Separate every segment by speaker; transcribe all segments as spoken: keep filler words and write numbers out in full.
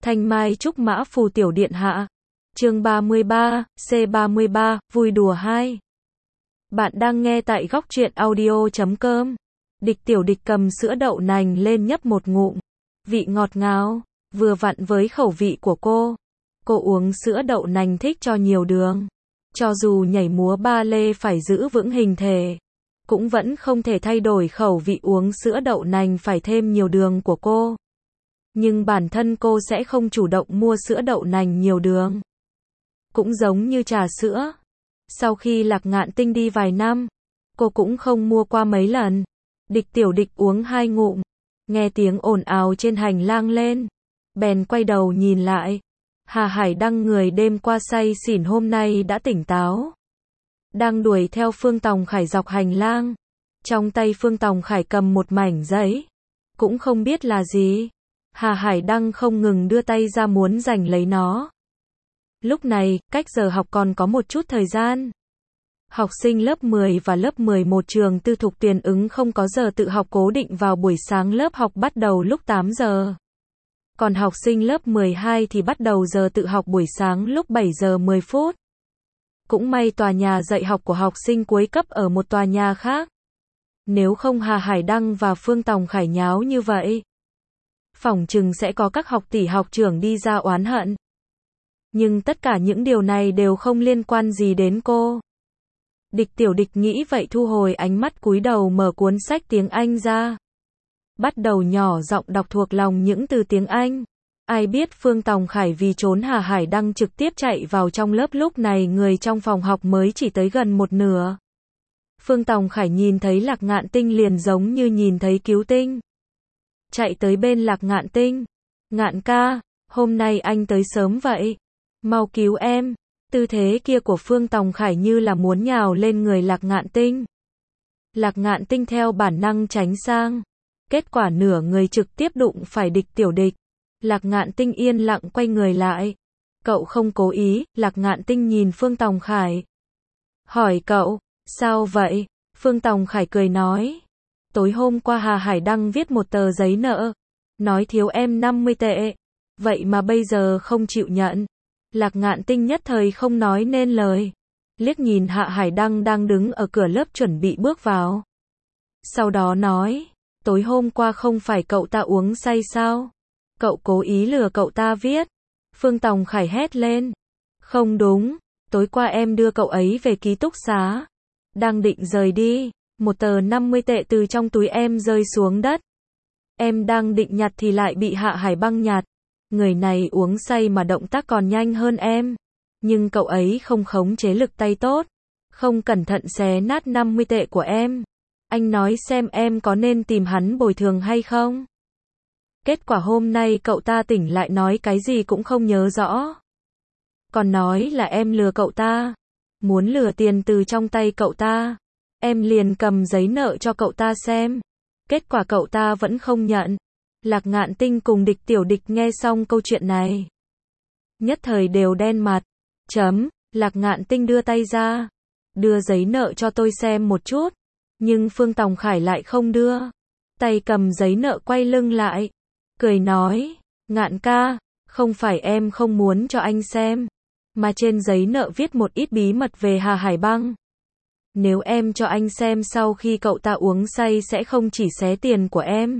Speaker 1: Thanh Mai Trúc Mã Phù Tiểu Điện Hạ. Chương ba mươi ba, C ba mươi ba, vui đùa hai. Bạn đang nghe tại góc truyện audio chấm com. Địch Tiểu Địch cầm sữa đậu nành lên nhấp một ngụm. Vị ngọt ngào, vừa vặn với khẩu vị của cô. Cô uống sữa đậu nành thích cho nhiều đường. Cho dù nhảy múa ba lê phải giữ vững hình thể, cũng vẫn không thể thay đổi khẩu vị uống sữa đậu nành phải thêm nhiều đường của cô. Nhưng bản thân cô sẽ không chủ động mua sữa đậu nành nhiều đường. Cũng giống như trà sữa. Sau khi Lạc Ngạn Tinh đi vài năm, cô cũng không mua qua mấy lần. Địch Tiểu Địch uống hai ngụm, nghe tiếng ồn ào trên hành lang lên, bèn quay đầu nhìn lại. Hà Hải Đăng người đêm qua say xỉn hôm nay đã tỉnh táo, đang đuổi theo Phương Tòng Khải dọc hành lang. Trong tay Phương Tòng Khải cầm một mảnh giấy, cũng không biết là gì. Hà Hải Đăng không ngừng đưa tay ra muốn giành lấy nó. Lúc này, cách giờ học còn có một chút thời gian. Học sinh lớp mười và lớp mười một trường tư thục tuyển ứng không có giờ tự học cố định vào buổi sáng, lớp học bắt đầu lúc tám giờ. Còn học sinh lớp mười hai thì bắt đầu giờ tự học buổi sáng lúc bảy giờ mười phút. Cũng may tòa nhà dạy học của học sinh cuối cấp ở một tòa nhà khác. Nếu không Hà Hải Đăng và Phương Tòng Khải nháo như vậy, phỏng chừng sẽ có các học tỷ học trưởng đi ra oán hận. Nhưng tất cả những điều này đều không liên quan gì đến cô. Địch Tiểu Địch nghĩ vậy thu hồi ánh mắt, cúi đầu mở cuốn sách tiếng Anh ra. Bắt đầu nhỏ giọng đọc thuộc lòng những từ tiếng Anh. Ai biết Phương Tòng Khải vì trốn Hà Hải Đăng trực tiếp chạy vào trong lớp, lúc này người trong phòng học mới chỉ tới gần một nửa. Phương Tòng Khải nhìn thấy Lạc Ngạn Tinh liền giống như nhìn thấy cứu tinh. Chạy tới bên Lạc Ngạn Tinh. Ngạn ca, hôm nay anh tới sớm vậy. Mau cứu em. Tư thế kia của Phương Tòng Khải như là muốn nhào lên người Lạc Ngạn Tinh. Lạc Ngạn Tinh theo bản năng tránh sang. Kết quả nửa người trực tiếp đụng phải Địch Tiểu Địch. Lạc Ngạn Tinh yên lặng quay người lại. Cậu không cố ý. Lạc Ngạn Tinh nhìn Phương Tòng Khải, hỏi cậu, sao vậy? Phương Tòng Khải cười nói, tối hôm qua Hà Hải Đăng viết một tờ giấy nợ, nói thiếu em năm mươi tệ. Vậy mà bây giờ không chịu nhận. Lạc Ngạn Tinh nhất thời không nói nên lời. Liếc nhìn Hạ Hải Đăng đang đứng ở cửa lớp chuẩn bị bước vào. Sau đó nói, tối hôm qua không phải cậu ta uống say sao? Cậu cố ý lừa cậu ta viết. Phương Tòng Khải hét lên. Không đúng, tối qua em đưa cậu ấy về ký túc xá. Đang định rời đi, một tờ năm mươi tệ từ trong túi em rơi xuống đất. Em đang định nhặt thì lại bị Hạ Hải Băng nhặt. Người này uống say mà động tác còn nhanh hơn em. Nhưng cậu ấy không khống chế lực tay tốt, không cẩn thận xé nát năm mươi tệ của em. Anh nói xem em có nên tìm hắn bồi thường hay không? Kết quả hôm nay cậu ta tỉnh lại nói cái gì cũng không nhớ rõ. Còn nói là em lừa cậu ta. Muốn lừa tiền từ trong tay cậu ta. Em liền cầm giấy nợ cho cậu ta xem. Kết quả cậu ta vẫn không nhận. Lạc Ngạn Tinh cùng Địch Tiểu Địch nghe xong câu chuyện này, nhất thời đều đen mặt. Chấm, Lạc Ngạn Tinh đưa tay ra. Đưa giấy nợ cho tôi xem một chút. Nhưng Phương Tòng Khải lại không đưa. Tay cầm giấy nợ quay lưng lại. Cười nói, Ngạn ca, không phải em không muốn cho anh xem. Mà trên giấy nợ viết một ít bí mật về Hà Hải Băng. Nếu em cho anh xem sau khi cậu ta uống say sẽ không chỉ xé tiền của em,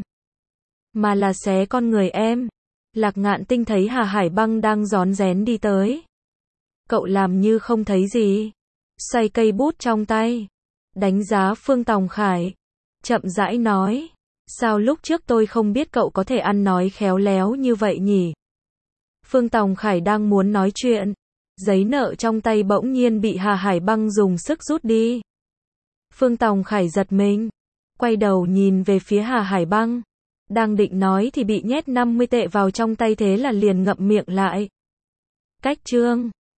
Speaker 1: mà là xé con người em. Lạc Ngạn Tinh thấy Hà Hải Băng đang rón rén đi tới. Cậu làm như không thấy gì. Xoay cây bút trong tay. Đánh giá Phương Tòng Khải. Chậm rãi nói. Sao lúc trước tôi không biết cậu có thể ăn nói khéo léo như vậy nhỉ? Phương Tòng Khải đang muốn nói chuyện. Giấy nợ trong tay bỗng nhiên bị Hà Hải Băng dùng sức rút đi. Phương Tòng Khải giật mình. Quay đầu nhìn về phía Hà Hải Băng. Đang định nói thì bị nhét năm mươi tệ vào trong tay, thế là liền ngậm miệng lại. Cách chương